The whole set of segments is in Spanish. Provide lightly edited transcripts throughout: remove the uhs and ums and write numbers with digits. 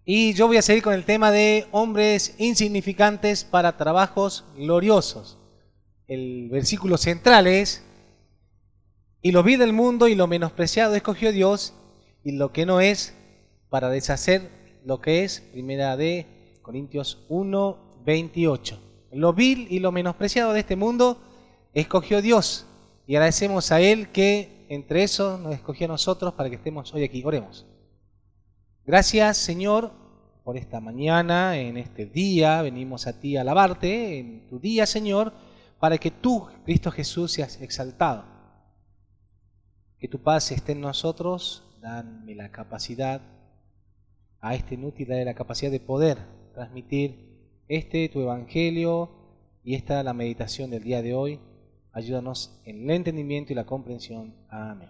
Y yo voy a seguir con el tema de hombres insignificantes para trabajos gloriosos. El versículo central es: y lo vil del mundo y lo menospreciado escogió Dios, y lo que no es, para deshacer lo que es. Primera de Corintios 1, 28. Lo vil y lo menospreciado de este mundo escogió Dios, y agradecemos a Él que entre eso nos escogió a nosotros para que estemos hoy aquí. Oremos. Gracias, Señor, por esta mañana, en este día. Venimos a ti a alabarte en tu día, Señor, para que tú, Cristo Jesús, seas exaltado. Que tu paz esté en nosotros. Dame la capacidad, a este inútil, dale la capacidad de poder transmitir tu evangelio y esta la meditación del día de hoy. Ayúdanos en el entendimiento y la comprensión. Amén.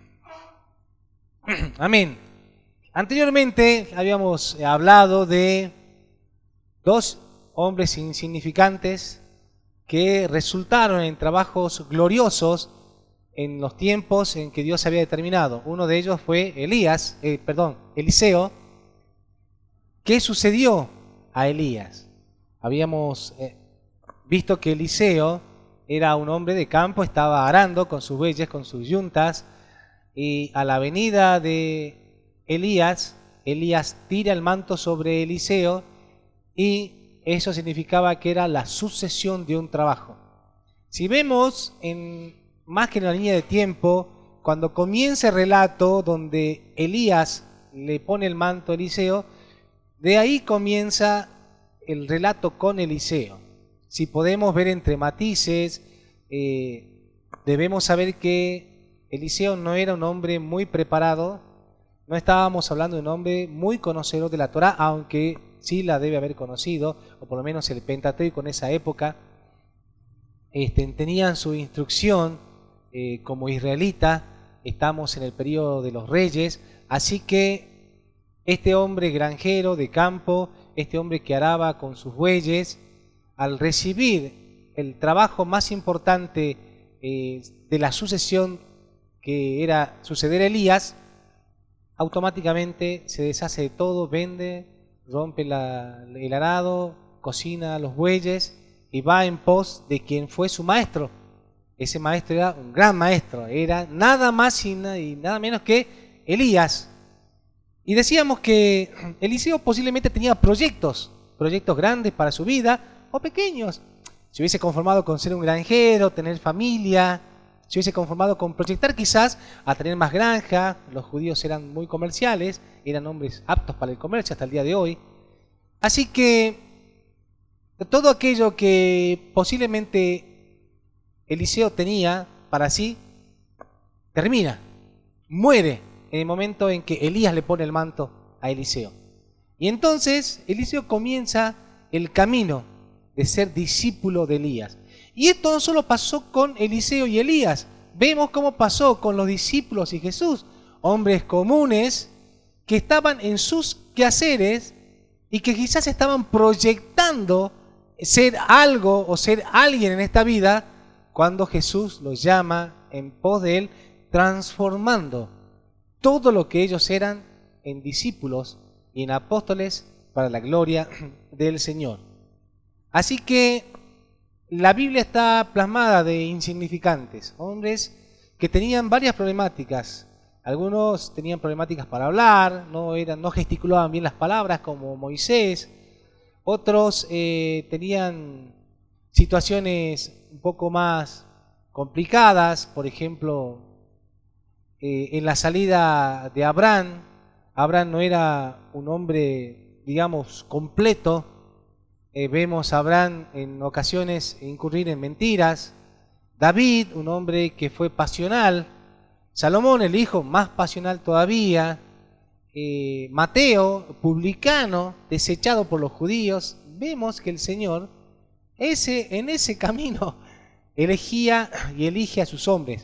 Amén. Anteriormente habíamos hablado de dos hombres insignificantes que resultaron en trabajos gloriosos en los tiempos en que Dios había determinado. Uno de ellos fue Eliseo. ¿Qué sucedió a Elías? Habíamos visto que Eliseo era un hombre de campo, estaba arando con sus bueyes, con sus yuntas, y a la venida de Elías tira el manto sobre Eliseo, y eso significaba que era la sucesión de un trabajo. Si vemos más que en la línea de tiempo, cuando comienza el relato donde Elías le pone el manto a Eliseo, de ahí comienza el relato con Eliseo. Si podemos ver entre matices, debemos saber que Eliseo no era un hombre muy preparado. No estábamos hablando de un hombre muy conocedor de la Torá, aunque sí la debe haber conocido, o por lo menos el Pentateuco en esa época. Tenían su instrucción como israelita. Estamos en el periodo de los reyes, así que este hombre granjero de campo, este hombre que araba con sus bueyes, al recibir el trabajo más importante de la sucesión que era suceder a Elías, automáticamente se deshace de todo, vende, rompe el arado, cocina los bueyes y va en pos de quien fue su maestro. Ese maestro era un gran maestro, era nada más y nada menos que Elías. Y decíamos que Eliseo posiblemente tenía proyectos grandes para su vida o pequeños. Se hubiese conformado con ser un granjero, tener familia, se hubiese conformado con proyectar quizás a tener más granja. Los judíos eran muy comerciales, eran hombres aptos para el comercio hasta el día de hoy. Así que todo aquello que posiblemente Eliseo tenía para sí, termina, muere en el momento en que Elías le pone el manto a Eliseo. Y entonces Eliseo comienza el camino de ser discípulo de Elías. Y esto no solo pasó con Eliseo y Elías, vemos cómo pasó con los discípulos y Jesús, hombres comunes que estaban en sus quehaceres y que quizás estaban proyectando ser algo o ser alguien en esta vida, cuando Jesús los llama en pos de Él, transformando todo lo que ellos eran en discípulos y en apóstoles para la gloria del Señor. Así que la Biblia está plasmada de insignificantes, hombres que tenían varias problemáticas. Algunos tenían problemáticas para hablar, no gesticulaban bien las palabras como Moisés. Otros tenían situaciones un poco más complicadas, por ejemplo, en la salida de Abraham. Abraham no era un hombre, digamos, completo. Vemos a Abraham en ocasiones incurrir en mentiras. David, un hombre que fue pasional. Salomón, el hijo más pasional todavía. Mateo, publicano, desechado por los judíos. Vemos que el Señor en ese camino elegía y elige a sus hombres.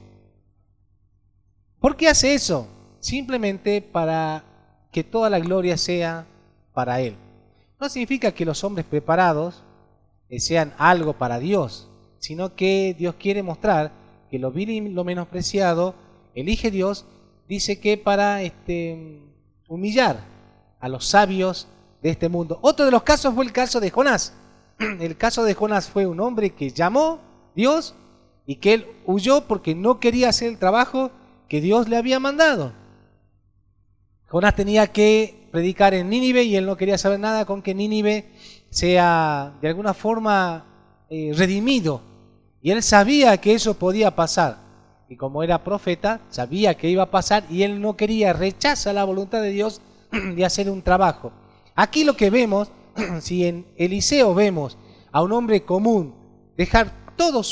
¿Por qué hace eso? Simplemente para que toda la gloria sea para Él. No significa que los hombres preparados sean algo para Dios, sino que Dios quiere mostrar que lo vil y lo menospreciado elige Dios, dice que para humillar a los sabios de este mundo. Otro de los casos fue el caso de Jonás. El caso de Jonás fue un hombre que llamó Dios y que él huyó porque no quería hacer el trabajo que Dios le había mandado. Jonás tenía que predicar en Nínive y él no quería saber nada con que Nínive sea de alguna forma redimido. Y él sabía que eso podía pasar. Y como era profeta, sabía que iba a pasar y él no quería, rechaza la voluntad de Dios de hacer un trabajo. Aquí lo que vemos, si en Eliseo vemos a un hombre común dejar todos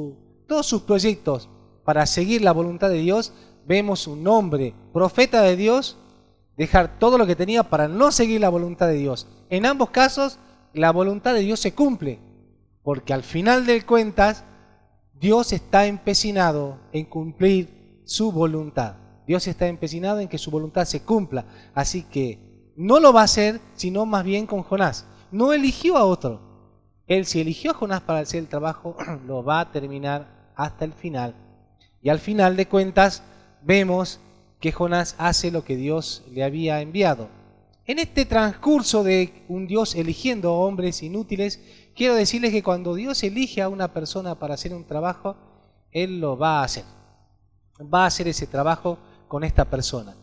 sus proyectos para seguir la voluntad de Dios, vemos un hombre profeta de Dios dejar todo lo que tenía para no seguir la voluntad de Dios. En ambos casos, la voluntad de Dios se cumple, porque al final de cuentas, Dios está empecinado en cumplir su voluntad. Dios está empecinado en que su voluntad se cumpla. Así que no lo va a hacer, sino más bien con Jonás. No eligió a otro. Él, si eligió a Jonás para hacer el trabajo, lo va a terminar hasta el final. Y al final de cuentas, vemos que Jonás hace lo que Dios le había enviado. En este transcurso de un Dios eligiendo hombres inútiles, quiero decirles que cuando Dios elige a una persona para hacer un trabajo, Él lo va a hacer. Va a hacer ese trabajo con esta persona.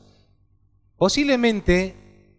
Posiblemente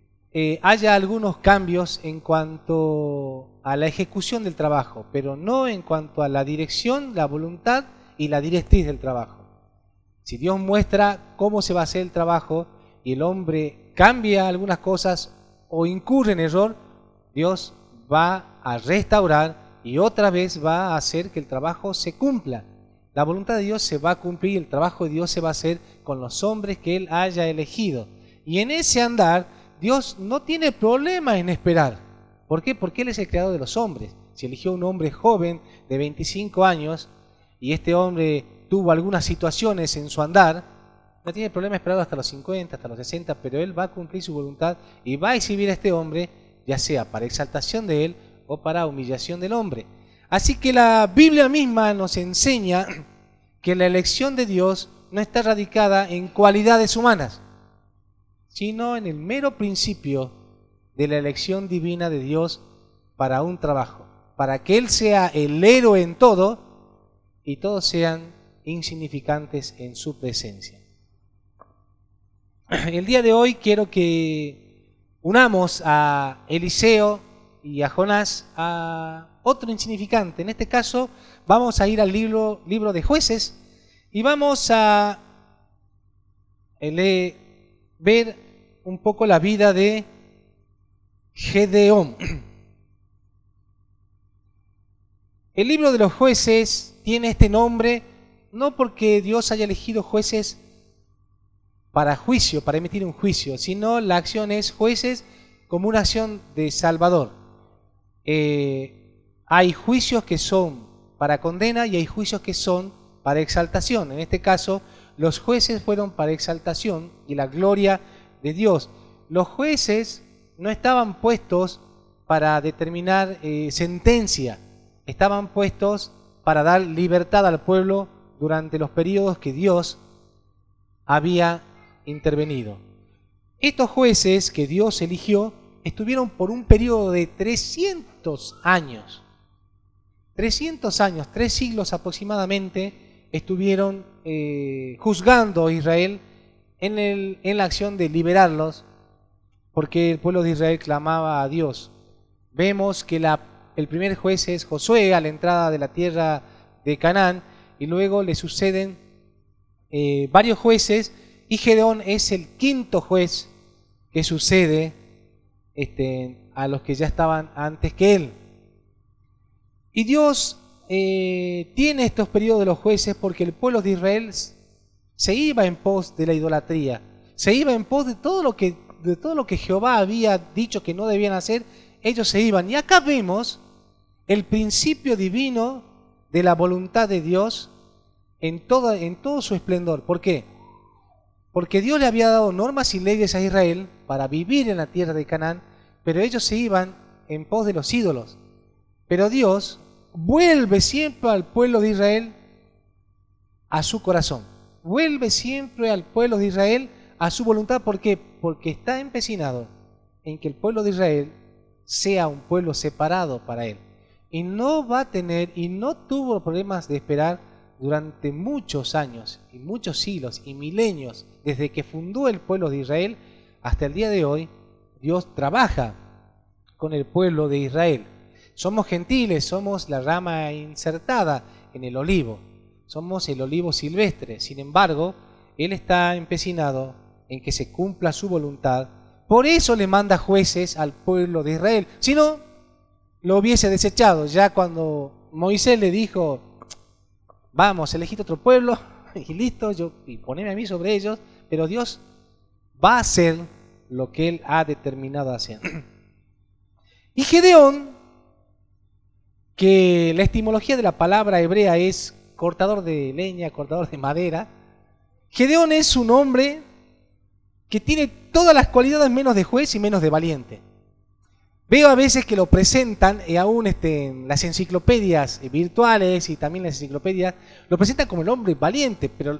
haya algunos cambios en cuanto a la ejecución del trabajo, pero no en cuanto a la dirección, la voluntad y la directriz del trabajo. Si Dios muestra cómo se va a hacer el trabajo y el hombre cambia algunas cosas o incurre en error, Dios va a restaurar y otra vez va a hacer que el trabajo se cumpla. La voluntad de Dios se va a cumplir, el trabajo de Dios se va a hacer con los hombres que Él haya elegido. Y en ese andar, Dios no tiene problema en esperar. ¿Por qué? Porque Él es el creador de los hombres. Si eligió un hombre joven de 25 años y este hombre tuvo algunas situaciones en su andar, no tiene problema esperar hasta los 50, hasta los 60, pero Él va a cumplir su voluntad y va a exhibir a este hombre, ya sea para exaltación de Él o para humillación del hombre. Así que la Biblia misma nos enseña que la elección de Dios no está radicada en cualidades humanas, sino en el mero principio de la elección divina de Dios para un trabajo, para que Él sea el héroe en todo y todos sean insignificantes en su presencia. El día de hoy quiero que unamos a Eliseo y a Jonás a otro insignificante. En este caso vamos a ir al libro de Jueces y vamos a ver un poco la vida de Gedeón. El libro de los Jueces tiene este nombre no porque Dios haya elegido jueces para juicio, para emitir un juicio, sino la acción es jueces como una acción de salvador. Hay juicios que son para condena y hay juicios que son para exaltación. En este caso, los jueces fueron para exaltación y la gloria de Dios. Los jueces no estaban puestos para determinar sentencia, estaban puestos para dar libertad al pueblo durante los periodos que Dios había intervenido. Estos jueces que Dios eligió estuvieron por un periodo de 300 años. 300 años, 3 siglos aproximadamente, estuvieron juzgando a Israel en la acción de liberarlos, porque el pueblo de Israel clamaba a Dios. Vemos que el primer juez es Josué a la entrada de la tierra de Canaán, y luego le suceden varios jueces, y Gedeón es el quinto juez que sucede a los que ya estaban antes que él. Y Dios tiene estos periodos de los jueces porque el pueblo de Israel se iba en pos de la idolatría, se iba en pos de todo lo que Jehová había dicho que no debían hacer. Ellos se iban. Y acá vemos el principio divino de la voluntad de Dios en todo su esplendor. ¿Por qué? Porque Dios le había dado normas y leyes a Israel para vivir en la tierra de Canaán, pero ellos se iban en pos de los ídolos. Pero Dios vuelve siempre al pueblo de Israel a su corazón. Vuelve siempre al pueblo de Israel a su voluntad. ¿Por qué? Porque está empecinado en que el pueblo de Israel sea un pueblo separado para Él. Y no va a tener y no tuvo problemas de esperar durante muchos años y muchos siglos y milenios, desde que fundó el pueblo de Israel hasta el día de hoy. Dios trabaja con el pueblo de Israel. Somos gentiles, somos la rama insertada en el olivo, somos el olivo silvestre. Sin embargo, Él está empecinado en que se cumpla su voluntad. Por eso le manda jueces al pueblo de Israel. Si no, lo hubiese desechado. Ya cuando Moisés le dijo, vamos, elegid otro pueblo y listo, y poneme a mí sobre ellos, pero Dios va a hacer lo que Él ha determinado hacer. Y Gedeón, que la etimología de la palabra hebrea es cortador de leña, cortador de madera, Gedeón es un hombre que tiene todas las cualidades menos de juez y menos de valiente. Veo a veces que lo presentan, y aún en las enciclopedias virtuales y también las enciclopedias, lo presentan como el hombre valiente, pero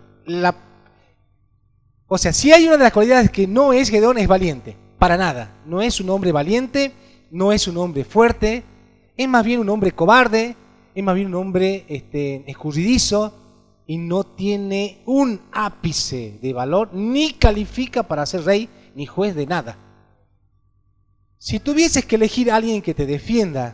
o sea, si hay una de las cualidades que no es Gedeón, es valiente, para nada. No es un hombre valiente, no es un hombre fuerte, es más bien un hombre cobarde, es más bien un hombre escurridizo, y no tiene un ápice de valor, ni califica para ser rey, ni juez de nada. Si tuvieses que elegir a alguien que te defienda,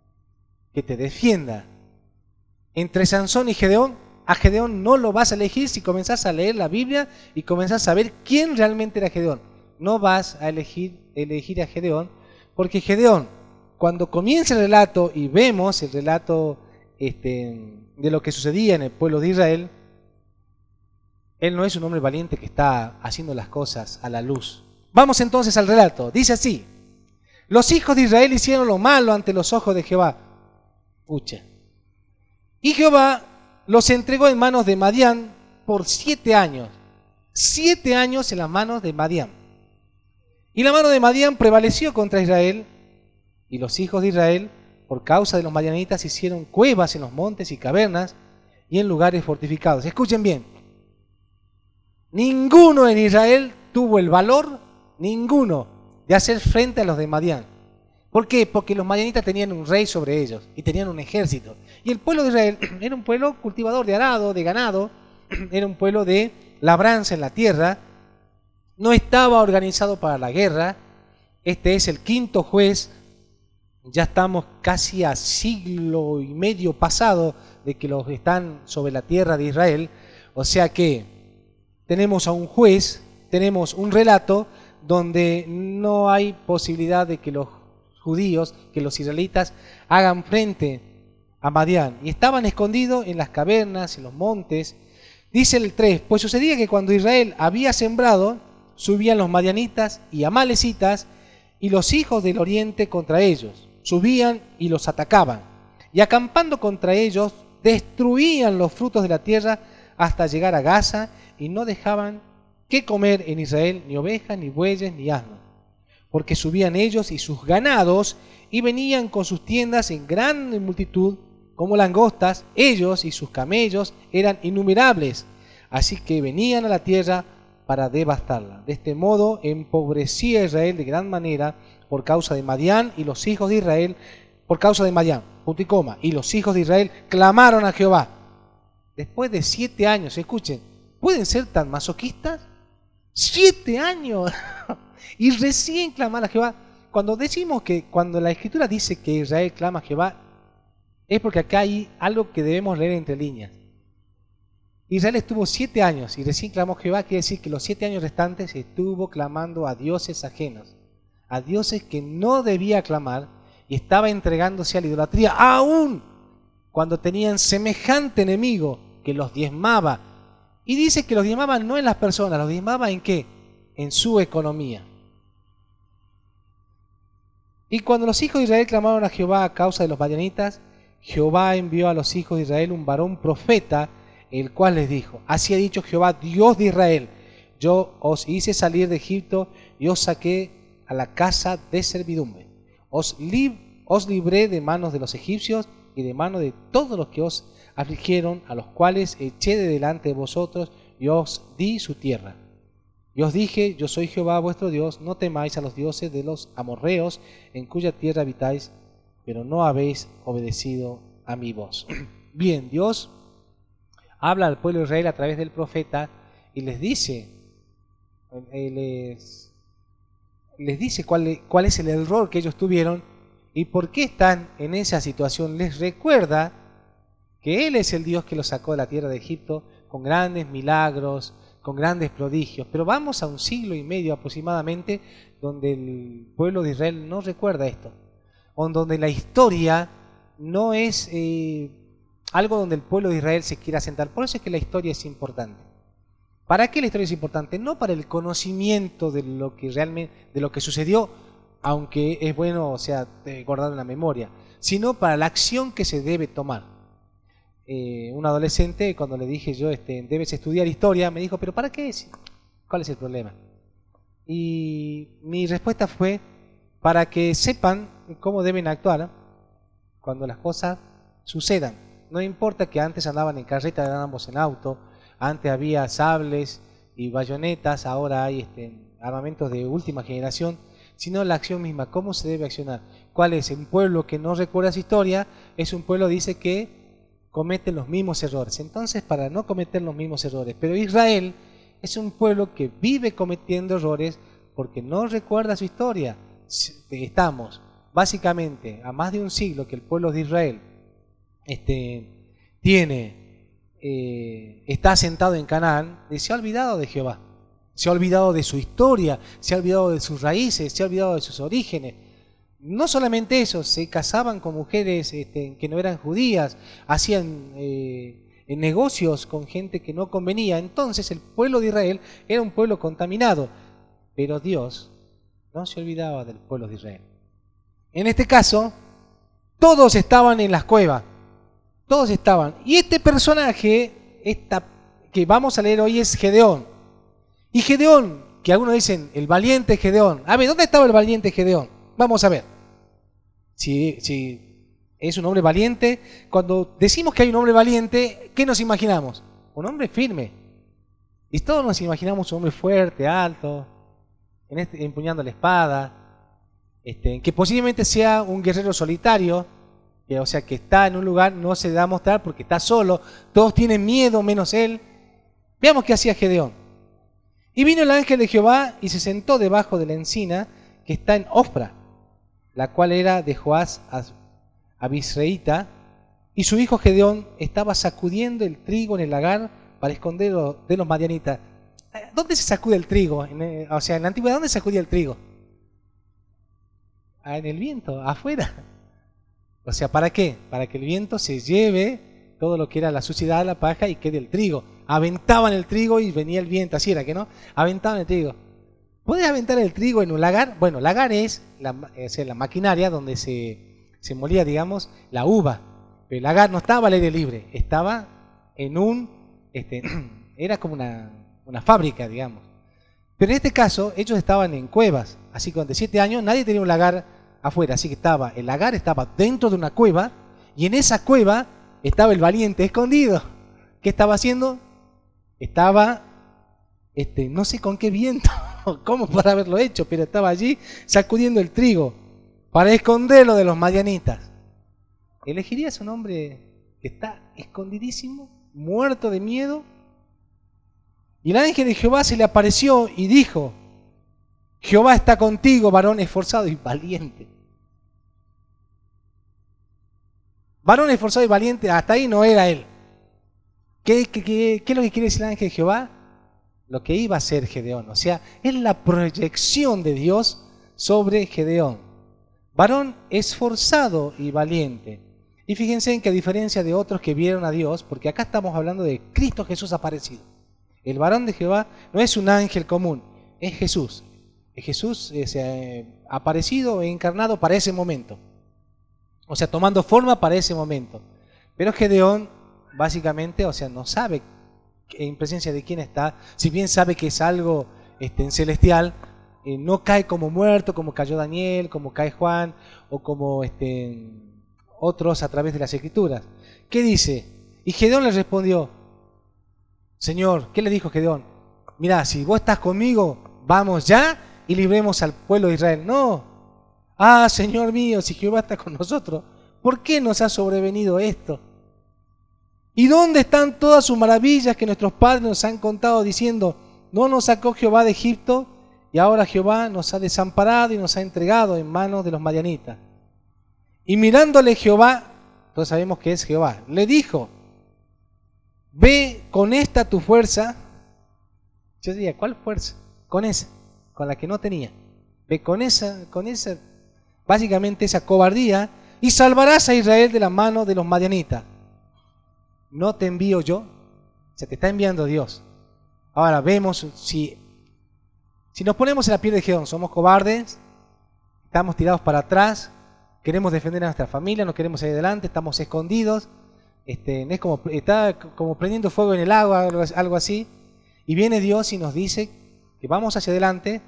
entre Sansón y Gedeón, a Gedeón no lo vas a elegir si comenzás a leer la Biblia y comenzás a ver quién realmente era Gedeón. No vas a elegir a Gedeón, porque Gedeón, cuando comienza el relato y vemos el relato de lo que sucedía en el pueblo de Israel, él no es un hombre valiente que está haciendo las cosas a la luz. Vamos entonces al relato. Dice así: los hijos de Israel hicieron lo malo ante los ojos de Jehová. Pucha. Y Jehová los entregó en manos de Madián por 7 años. 7 años en las manos de Madián. Y la mano de Madián prevaleció contra Israel, y los hijos de Israel, por causa de los madianitas, hicieron cuevas en los montes y cavernas y en lugares fortificados. Escuchen bien. Ninguno en Israel tuvo el valor, ninguno, de hacer frente a los de Madián. ¿Por qué? Porque los madianitas tenían un rey sobre ellos y tenían un ejército. Y el pueblo de Israel era un pueblo cultivador de arado, de ganado, era un pueblo de labranza en la tierra, no estaba organizado para la guerra. Este es el 5.º juez, ya estamos casi a siglo y medio pasado de que los están sobre la tierra de Israel, o sea que tenemos a un juez, tenemos un relato donde no hay posibilidad de que los judíos, que los israelitas hagan frente a Madián, y estaban escondidos en las cavernas, en los montes. Dice el 3, pues sucedía que cuando Israel había sembrado, subían los madianitas y amalecitas y los hijos del oriente contra ellos, subían y los atacaban, y acampando contra ellos, destruían los frutos de la tierra hasta llegar a Gaza, y no dejaban que comer en Israel ni ovejas, ni bueyes, ni asnos, porque subían ellos y sus ganados, y venían con sus tiendas en gran multitud, como langostas. Ellos y sus camellos eran innumerables, así que venían a la tierra para devastarla. De este modo empobrecía Israel de gran manera por causa de Madián, y los hijos de Israel, por causa de Madián, punto y coma, y los hijos de Israel clamaron a Jehová. Después de 7 años, escuchen, ¿pueden ser tan masoquistas? 7 años y recién clamar a Jehová. Cuando decimos que, cuando la Escritura dice que Israel clama a Jehová, es porque acá hay algo que debemos leer entre líneas. Israel estuvo 7 años y recién clamó a Jehová, quiere decir que los 7 años restantes estuvo clamando a dioses ajenos, a dioses que no debía clamar, y estaba entregándose a la idolatría, aún cuando tenían semejante enemigo que los diezmaba. Y dice que los diezmaba no en las personas, los diezmaba ¿en qué? En su economía. Y cuando los hijos de Israel clamaron a Jehová a causa de los madianitas, Jehová envió a los hijos de Israel un varón profeta, el cual les dijo: así ha dicho Jehová, Dios de Israel, yo os hice salir de Egipto y os saqué a la casa de servidumbre. Os libré de manos de los egipcios y de mano de todos los que os afligieron, a los cuales eché de delante de vosotros y os di su tierra. Y os dije, yo soy Jehová vuestro Dios, no temáis a los dioses de los amorreos en cuya tierra habitáis, pero no habéis obedecido a mi voz. Bien, Dios habla al pueblo de Israel a través del profeta y les dice cuál es el error que ellos tuvieron y por qué están en esa situación. Les recuerda que Él es el Dios que los sacó de la tierra de Egipto con grandes milagros, con grandes prodigios. Pero vamos a un siglo y medio aproximadamente donde el pueblo de Israel no recuerda esto, o donde la historia no es algo donde el pueblo de Israel se quiera sentar. Por eso es que la historia es importante. ¿Para qué la historia es importante? No para el conocimiento de lo que realmente, de lo que sucedió, aunque es bueno, o sea, guardar en la memoria, sino para la acción que se debe tomar. Un adolescente, cuando le dije yo, debes estudiar historia, me dijo, ¿pero para qué? ¿Cuál es el problema? Y mi respuesta fue, para que sepan cómo deben actuar cuando las cosas sucedan. No importa que antes andaban en carreta, andábamos en auto, antes había sables y bayonetas, ahora hay armamentos de última generación, sino la acción misma, cómo se debe accionar. ¿Cuál es? Un pueblo que no recuerda su historia es un pueblo, dice, que cometen los mismos errores. Entonces, para no cometer los mismos errores, pero Israel es un pueblo que vive cometiendo errores porque no recuerda su historia. Estamos básicamente a más de un siglo que el pueblo de Israel está asentado en Canaán, y se ha olvidado de Jehová, se ha olvidado de su historia, se ha olvidado de sus raíces, se ha olvidado de sus orígenes. No solamente eso, se casaban con mujeres que no eran judías, hacían negocios con gente que no convenía. Entonces el pueblo de Israel era un pueblo contaminado, pero Dios no se olvidaba del pueblo de Israel. En este caso, todos estaban en las cuevas, todos estaban. Y este personaje que vamos a leer hoy es Gedeón. Y Gedeón, que algunos dicen el valiente Gedeón. A ver, ¿dónde estaba el valiente Gedeón? Vamos a ver. Si es un hombre valiente, cuando decimos que hay un hombre valiente, ¿qué nos imaginamos? Un hombre firme. Y todos nos imaginamos un hombre fuerte, alto, empuñando la espada, que posiblemente sea un guerrero solitario, o sea, que está en un lugar, no se da a mostrar porque está solo, todos tienen miedo menos él. Veamos qué hacía Gedeón. Y vino el ángel de Jehová y se sentó debajo de la encina que está en Ofra, la cual era de Joás Abisreita, y su hijo Gedeón estaba sacudiendo el trigo en el lagar para esconderlo de los madianitas. ¿Dónde se sacude el trigo? O sea, en la antigüedad, ¿dónde se sacudía el trigo? En el viento, afuera. O sea, ¿para qué? Para que el viento se lleve todo lo que era la suciedad, la paja, y quede el trigo. Aventaban el trigo y venía el viento, así era, ¿que no? Aventaban el trigo. ¿Puedes aventar el trigo en un lagar? Bueno, lagar es la maquinaria donde se molía, digamos, la uva. Pero el lagar no estaba al aire libre, estaba en era como una fábrica, digamos. Pero en este caso, ellos estaban en cuevas, así que durante 7 años nadie tenía un lagar afuera, así que el lagar estaba dentro de una cueva, y en esa cueva estaba el valiente escondido. ¿Qué estaba haciendo? Estaba, no sé con qué viento, cómo para haberlo hecho, pero estaba allí sacudiendo el trigo para esconderlo de los madianitas. ¿Elegirías un hombre que está escondidísimo, muerto de miedo? Y el ángel de Jehová se le apareció y dijo: Jehová está contigo, varón esforzado y valiente. Varón esforzado y valiente, hasta ahí no era él. ¿Qué es lo que quiere decir el ángel de Jehová? Lo que iba a ser Gedeón. O sea, es la proyección de Dios sobre Gedeón. Varón esforzado y valiente. Y fíjense en que a diferencia de otros que vieron a Dios, porque acá estamos hablando de Cristo Jesús aparecido. El varón de Jehová no es un ángel común, es Jesús. Jesús aparecido e encarnado para ese momento. O sea, tomando forma para ese momento. Pero Gedeón, básicamente, o sea, no sabe en presencia de quién está. Si bien sabe que es algo celestial, no cae como muerto, como cayó Daniel, como cae Juan, o como otros a través de las Escrituras. ¿Qué dice? Y Gedeón le respondió: Señor, ¿qué le dijo Gedeón? mirá, si vos estás conmigo, vamos ya y libremos al pueblo de Israel. No. Ah, Señor mío, si Jehová está con nosotros, ¿por qué nos ha sobrevenido esto? ¿Y dónde están todas sus maravillas que nuestros padres nos han contado diciendo, no nos sacó Jehová de Egipto y ahora Jehová nos ha desamparado y nos ha entregado en manos de los madianitas? Y mirándole Jehová, todos sabemos que es Jehová, le dijo, ve con esta tu fuerza. Yo diría, ¿cuál fuerza? Con esa, con la que no tenía. Ve con esa, básicamente esa cobardía, y salvarás a Israel de la mano de los madianitas. ¿No te envío yo? Se te está enviando Dios. Ahora vemos si nos ponemos en la piel de Gedeón, somos cobardes, estamos tirados para atrás, queremos defender a nuestra familia, no queremos ir adelante, estamos escondidos, es como, está como prendiendo fuego en el agua, algo así, y viene Dios y nos dice que vamos hacia adelante.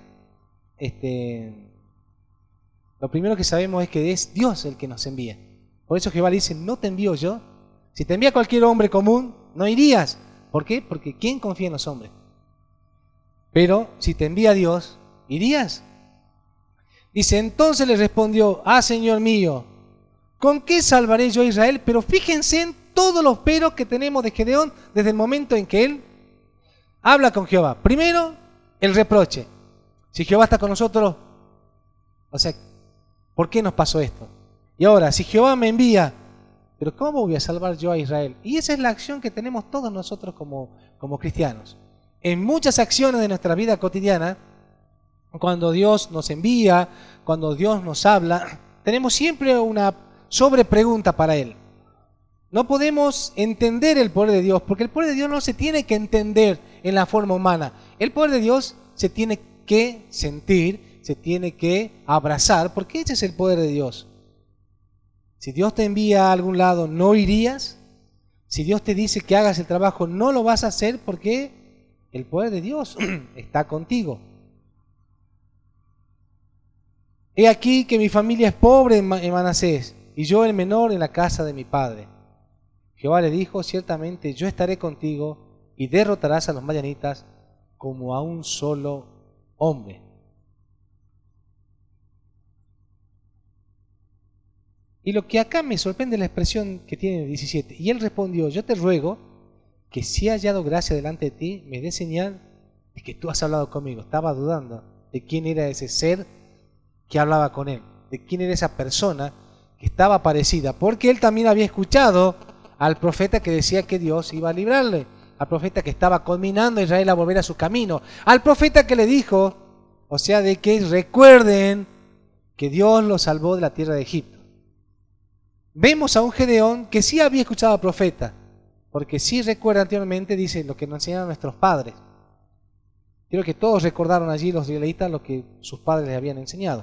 Lo primero que sabemos es que es Dios el que nos envía. Por eso Jehová le dice, no te envío yo. Si te envía cualquier hombre común, no irías. ¿Por qué? Porque ¿quién confía en los hombres? Pero si te envía Dios, ¿irías? Dice, entonces le respondió, ah, Señor mío, ¿con qué salvaré yo a Israel? Pero fíjense en todos los peros que tenemos de Gedeón desde el momento en que él habla con Jehová. Primero, el reproche. Si Jehová está con nosotros, o sea, ¿por qué nos pasó esto? Y ahora, si Jehová me envía, pero ¿cómo voy a salvar yo a Israel? Y esa es la acción que tenemos todos nosotros como cristianos. En muchas acciones de nuestra vida cotidiana, cuando Dios nos envía, cuando Dios nos habla, tenemos siempre una sobrepregunta para Él. No podemos entender el poder de Dios, porque el poder de Dios no se tiene que entender en la forma humana. El poder de Dios se tiene que sentir, se tiene que abrazar, porque ese es el poder de Dios. Si Dios te envía a algún lado, ¿no irías? Si Dios te dice que hagas el trabajo, ¿no lo vas a hacer? Porque el poder de Dios está contigo. He aquí que mi familia es pobre en Manasés, y yo el menor en la casa de mi padre. Jehová le dijo, ciertamente yo estaré contigo, y derrotarás a los madianitas como a un solo hombre. Y lo que acá me sorprende es la expresión que tiene el 17. Y él respondió, yo te ruego que si he hallado gracia delante de ti, me dé señal de que tú has hablado conmigo. Estaba dudando de quién era ese ser que hablaba con él, de quién era esa persona que estaba parecida, porque él también había escuchado al profeta que decía que Dios iba a librarle, al profeta que estaba conminando a Israel a volver a su camino, al profeta que le dijo, o sea, de que recuerden que Dios los salvó de la tierra de Egipto. Vemos a un Gedeón que sí había escuchado al profeta, porque sí recuerda anteriormente, dice, lo que nos enseñaron nuestros padres. Creo que todos recordaron allí los israelitas lo que sus padres les habían enseñado.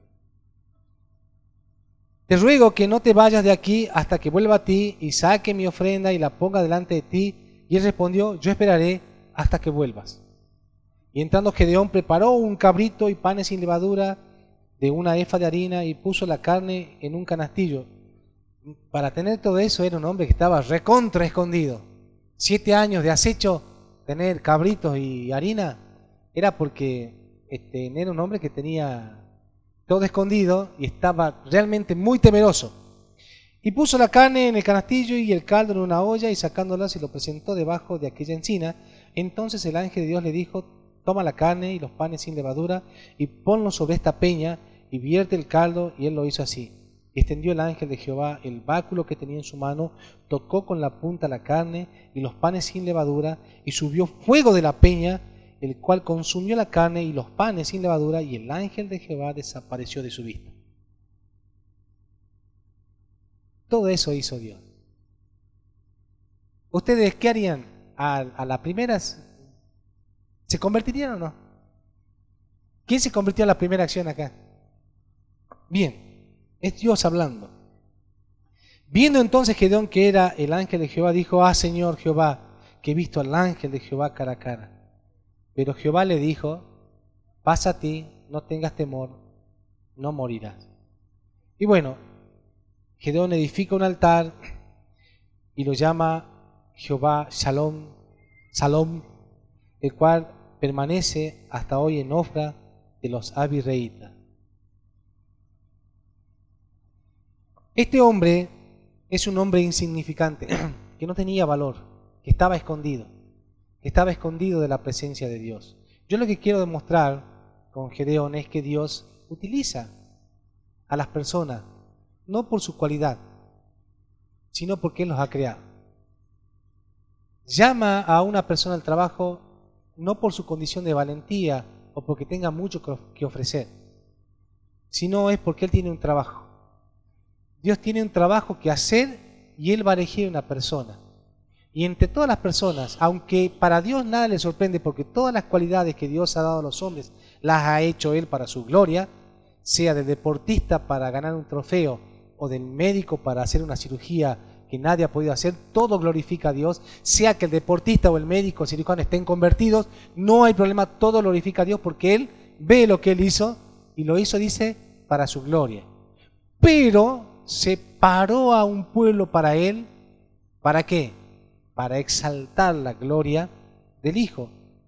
Te ruego que no te vayas de aquí hasta que vuelva a ti y saque mi ofrenda y la ponga delante de ti. Y él respondió, yo esperaré hasta que vuelvas. Y entrando Gedeón preparó un cabrito y panes sin levadura de una efa de harina y puso la carne en un canastillo. Para tener todo eso era un hombre que estaba recontra escondido. 7 años de acecho, tener cabritos y harina, era porque era un hombre que tenía todo escondido y estaba realmente muy temeroso. Y puso la carne en el canastillo y el caldo en una olla y sacándola se lo presentó debajo de aquella encina. Entonces el ángel de Dios le dijo, toma la carne y los panes sin levadura y ponlo sobre esta peña y vierte el caldo, y él lo hizo así. Y extendió el ángel de Jehová el báculo que tenía en su mano, tocó con la punta la carne y los panes sin levadura, y subió fuego de la peña, el cual consumió la carne y los panes sin levadura, y el ángel de Jehová desapareció de su vista. Todo eso hizo Dios. ¿Ustedes qué harían? ¿A la primera se convertirían o no? ¿Quién se convirtió en la primera acción acá? Bien. Es Dios hablando. Viendo entonces Gedeón que era el ángel de Jehová, dijo, ah, Señor Jehová, que he visto al ángel de Jehová cara a cara. Pero Jehová le dijo, pasa a ti, no tengas temor, no morirás. Y bueno, Gedeón edifica un altar y lo llama Jehová Shalom, el cual permanece hasta hoy en Ofra de los Abirreítas. Este hombre es un hombre insignificante, que no tenía valor, que estaba escondido de la presencia de Dios. Yo lo que quiero demostrar con Gedeón es que Dios utiliza a las personas, no por su cualidad, sino porque Él los ha creado. Llama a una persona al trabajo no por su condición de valentía o porque tenga mucho que ofrecer, sino es porque Él tiene un trabajo. Dios tiene un trabajo que hacer y Él va a elegir una persona. Y entre todas las personas, aunque para Dios nada le sorprende porque todas las cualidades que Dios ha dado a los hombres las ha hecho Él para su gloria, sea del deportista para ganar un trofeo o del médico para hacer una cirugía que nadie ha podido hacer, todo glorifica a Dios, sea que el deportista o el médico o el cirujano estén convertidos, no hay problema, todo glorifica a Dios porque Él ve lo que Él hizo y lo hizo, dice, para su gloria. Pero separó a un pueblo para Él, ¿para qué? Para exaltar la gloria del Hijo.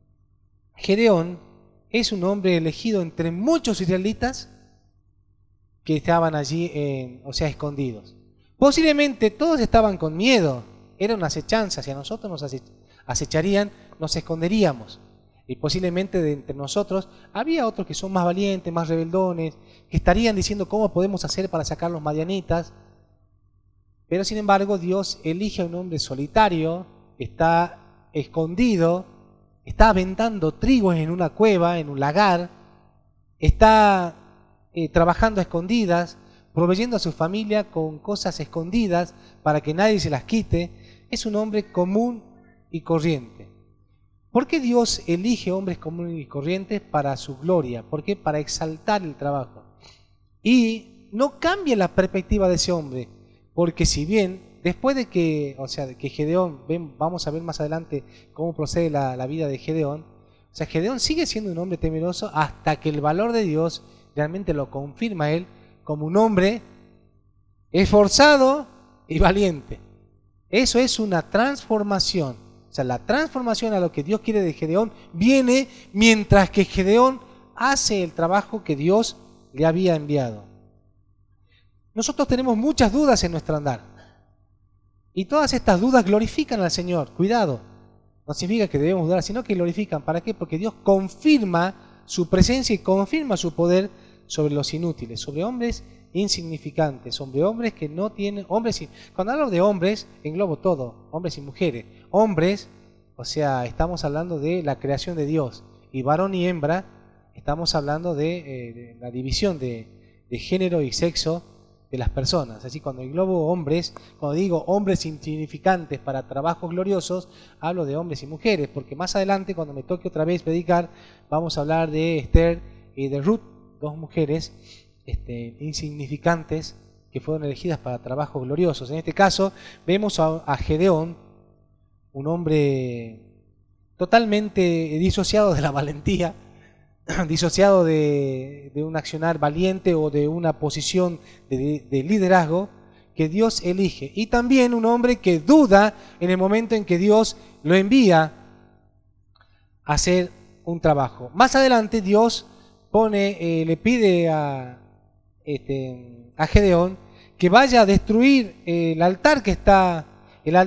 Gedeón es un hombre elegido entre muchos israelitas que estaban allí, escondidos. Posiblemente todos estaban con miedo, era una acechanza, si a nosotros nos acecharían, nos esconderíamos. Y posiblemente de entre nosotros había otros que son más valientes, más rebeldones, que estarían diciendo cómo podemos hacer para sacar los madianitas. Pero sin embargo Dios elige a un hombre solitario, está escondido, está aventando trigo en una cueva, en un lagar, está trabajando a escondidas, proveyendo a su familia con cosas escondidas para que nadie se las quite. Es un hombre común y corriente. ¿Por qué Dios elige hombres comunes y corrientes? Para su gloria. ¿Por qué? Para exaltar el trabajo. Y no cambia la perspectiva de ese hombre, porque si bien después de que Gedeón, vamos a ver más adelante cómo procede la vida de Gedeón, Gedeón sigue siendo un hombre temeroso hasta que el valor de Dios realmente lo confirma a él como un hombre esforzado y valiente. Eso es una transformación. La transformación a lo que Dios quiere de Gedeón viene mientras que Gedeón hace el trabajo que Dios le había enviado. Nosotros tenemos muchas dudas en nuestro andar. Y todas estas dudas glorifican al Señor. Cuidado, no significa que debemos dudar, sino que glorifican. ¿Para qué? Porque Dios confirma su presencia y confirma su poder sobre los inútiles, sobre hombres insignificantes, sobre hombres que no tienen, cuando hablo de hombres, englobo todo, hombres y mujeres. Hombres, estamos hablando de la creación de Dios, y varón y hembra, estamos hablando de la división de género y sexo de las personas. Así, cuando englobo hombres, cuando digo hombres insignificantes para trabajos gloriosos, hablo de hombres y mujeres, porque más adelante, cuando me toque otra vez predicar, vamos a hablar de Esther y de Ruth, dos mujeres insignificantes que fueron elegidas para trabajos gloriosos. En este caso vemos a Gedeón, un hombre totalmente disociado de la valentía, disociado de un accionar valiente o de una posición de liderazgo que Dios elige, y también un hombre que duda en el momento en que Dios lo envía a hacer un trabajo. Más adelante Dios le pide a Gedeón que vaya a destruir el altar el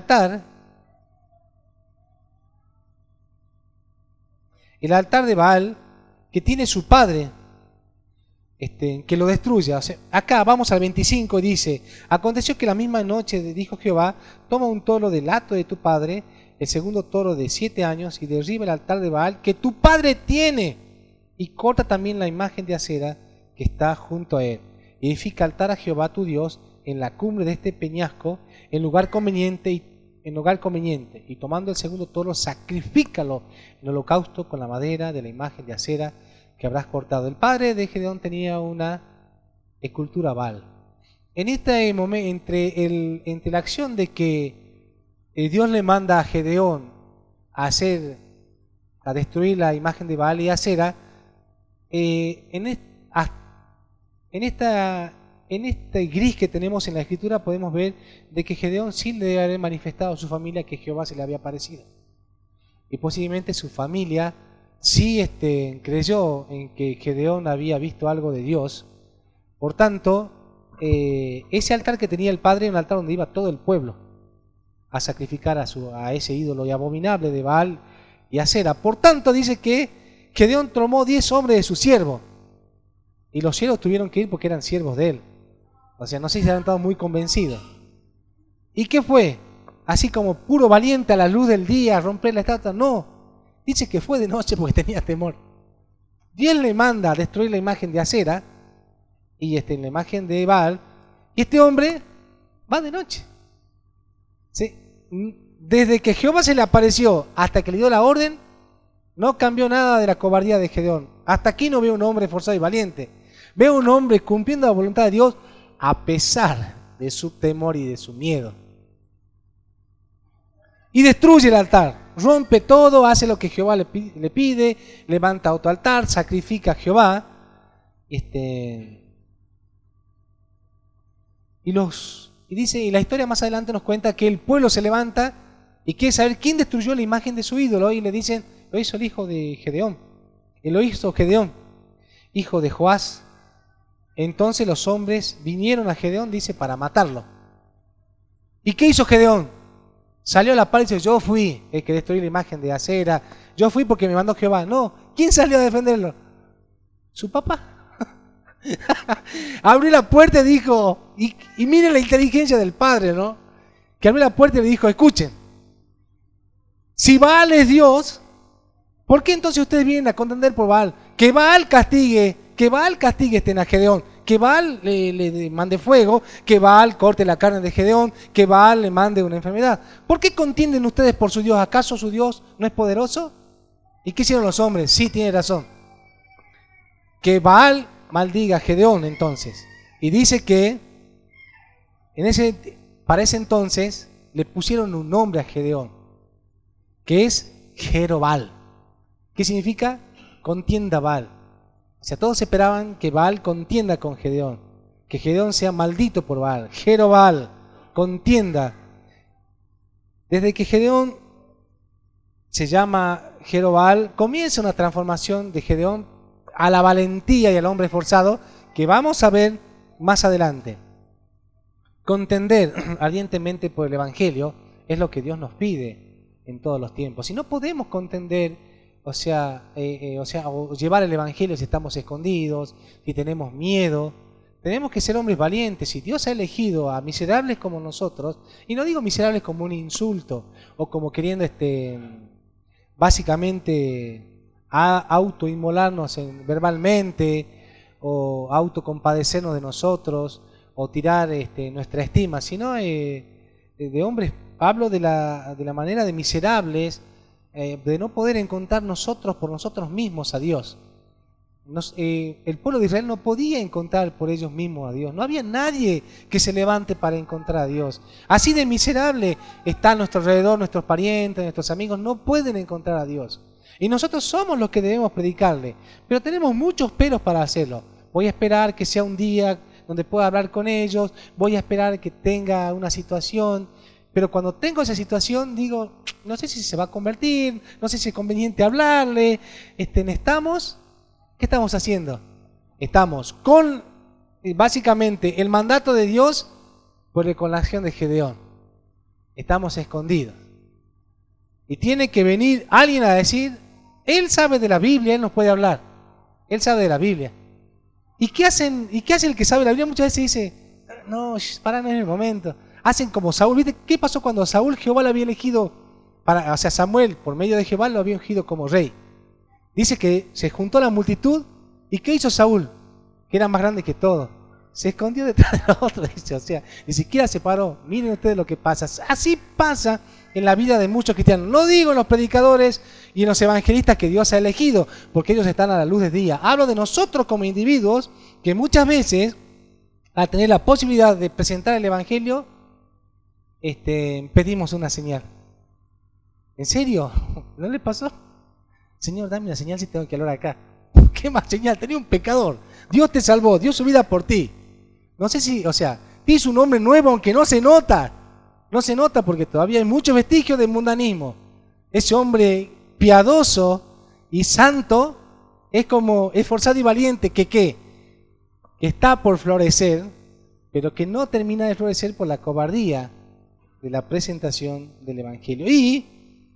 altar de Baal que tiene su padre, que lo destruya. Acá vamos al 25, dice: aconteció que la misma noche dijo Jehová: toma un toro del hato de tu padre, el segundo toro de 7 años, y derriba el altar de Baal que tu padre tiene, y corta también la imagen de acera que está junto a él. Y edifica altar a Jehová tu Dios en la cumbre de este peñasco, en lugar conveniente, y tomando el segundo toro, sacrifícalo en holocausto con la madera de la imagen de acera que habrás cortado. El padre de Gedeón tenía una escultura Baal. En este momento, entre la acción de que Dios le manda a Gedeón a destruir la imagen de Baal y Acera, en este gris que tenemos en la escritura podemos ver de que Gedeón sí le debe haber manifestado a su familia que Jehová se le había aparecido. Y posiblemente su familia sí creyó en que Gedeón había visto algo de Dios. Por tanto, ese altar que tenía el padre era un altar donde iba todo el pueblo a sacrificar a ese ídolo y abominable de Baal y Acera. Por tanto, dice que Gedeón tomó 10 hombres de su siervo, y los siervos tuvieron que ir porque eran siervos de él. O sea, no sé si se han estado muy convencidos. ¿Y qué fue? Así como puro valiente a la luz del día, romper la estatua. No, dice que fue de noche porque tenía temor. Dios le manda a destruir la imagen de Acera y la imagen de Baal, y este hombre va de noche. ¿Sí? Desde que Jehová se le apareció hasta que le dio la orden, no cambió nada de la cobardía de Gedeón. Hasta aquí no veo un hombre forzado y valiente. Veo un hombre cumpliendo la voluntad de Dios a pesar de su temor y de su miedo. Y destruye el altar, rompe todo, hace lo que Jehová le pide, levanta otro altar, sacrifica a Jehová. Y dice, y la historia más adelante nos cuenta que el pueblo se levanta y quiere saber quién destruyó la imagen de su ídolo, y le dicen, lo hizo el hijo de Gedeón. Y lo hizo Gedeón, hijo de Joás. Entonces los hombres vinieron a Gedeón, dice, para matarlo. ¿Y qué hizo Gedeón? Salió a la par y dice, yo fui el que destruyó la imagen de Acera, yo fui porque me mandó Jehová. No, ¿quién salió a defenderlo? Su papá. Abrió la puerta y dijo, y miren la inteligencia del padre, ¿no? Que abrió la puerta y le dijo, escuchen, si Baal es Dios, ¿por qué entonces ustedes vienen a contender por Baal? Que Baal castigue a Gedeón, que Baal le mande fuego, que Baal corte la carne de Gedeón, que Baal le mande una enfermedad. ¿Por qué contienden ustedes por su Dios? ¿Acaso su Dios no es poderoso? ¿Y qué hicieron los hombres? Sí, tiene razón. Que Baal maldiga a Gedeón entonces. Y dice que para ese entonces le pusieron un nombre a Gedeón, que es Jerobal. ¿Qué significa? Contienda Baal. O sea, todos esperaban que Baal contienda con Gedeón, que Gedeón sea maldito por Baal. Jerobal, contienda. Desde que Gedeón se llama Jerobal, comienza una transformación de Gedeón a la valentía y al hombre esforzado, que vamos a ver más adelante. Contender ardientemente por el Evangelio es lo que Dios nos pide en todos los tiempos. Si no podemos contender, o llevar el Evangelio si estamos escondidos, si tenemos miedo, tenemos que ser hombres valientes. Si Dios ha elegido a miserables como nosotros, y no digo miserables como un insulto, o como queriendo básicamente autoinmolarnos verbalmente, o autocompadecernos de nosotros, o tirar nuestra estima, sino de hombres, hablo de la manera de miserables, de no poder encontrar nosotros por nosotros mismos a Dios. El pueblo de Israel no podía encontrar por ellos mismos a Dios. No había nadie que se levante para encontrar a Dios. Así de miserable está a nuestro alrededor, nuestros parientes, nuestros amigos, no pueden encontrar a Dios. Y nosotros somos los que debemos predicarle, pero tenemos muchos peros para hacerlo. Voy a esperar que sea un día donde pueda hablar con ellos, voy a esperar que tenga una situación, pero cuando tengo esa situación digo, no sé si se va a convertir, no sé si es conveniente hablarle. ¿Qué estamos haciendo? Estamos con básicamente el mandato de Dios, pero con la acción de Gedeón. Estamos escondidos. Y tiene que venir alguien a decir, él sabe de la Biblia, él nos puede hablar. Él sabe de la Biblia. ¿Y qué hace el que sabe la Biblia? Muchas veces dice, no, para, no es el momento. Hacen como Saúl. ¿Viste qué pasó cuando Saúl, Jehová lo había elegido, Samuel, por medio de Jehová, lo había ungido como rey? Dice que se juntó la multitud, ¿y qué hizo Saúl? Que era más grande que todo. Se escondió detrás de los otros, dice, o sea, ni siquiera se paró. Miren ustedes lo que pasa. Así pasa en la vida de muchos cristianos. No digo en los predicadores y en los evangelistas que Dios ha elegido, porque ellos están a la luz del día. Hablo de nosotros como individuos que muchas veces, al tener la posibilidad de presentar el evangelio, pedimos una señal. ¿En serio? ¿No le pasó? Señor, dame una señal si tengo que hablar acá. ¿Qué más señal? Tenía un pecador. Dios te salvó, dio su vida por ti. No sé si, tienes un nombre nuevo aunque no se nota. No se nota porque todavía hay muchos vestigios de mundanismo. Ese hombre piadoso Y santo es como esforzado y valiente, que está por florecer, pero que no termina de florecer por la cobardía de la presentación del Evangelio. Y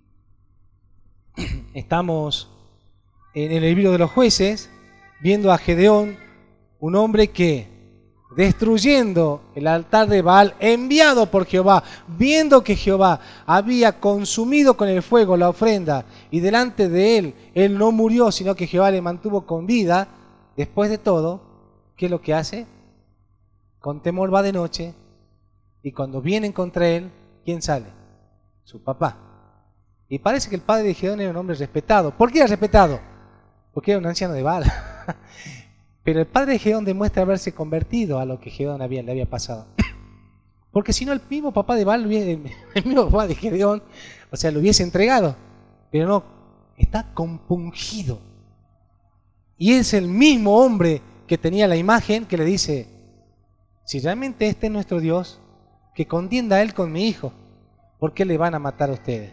estamos en el libro de los Jueces viendo a Gedeón, un hombre que, destruyendo el altar de Baal enviado por Jehová, viendo que Jehová había consumido con el fuego la ofrenda y delante de él no murió, sino que Jehová le mantuvo con vida, después de todo, ¿qué es lo que hace? Con temor va de noche, y cuando vienen contra él, ¿quién sale? Su papá. Y parece que el padre de Gedeón era un hombre respetado. ¿Por qué era respetado? Porque era un anciano de Baal. Pero el padre de Gedeón demuestra haberse convertido a lo que Gedeón le había pasado. Porque si no, el mismo papá de Baal, el mismo papá de Gedeón, o sea, lo hubiese entregado. Pero no, está compungido. Y es el mismo hombre que tenía la imagen que le dice, si realmente este es nuestro Dios, que contienda él con mi hijo, ¿por qué le van a matar a ustedes?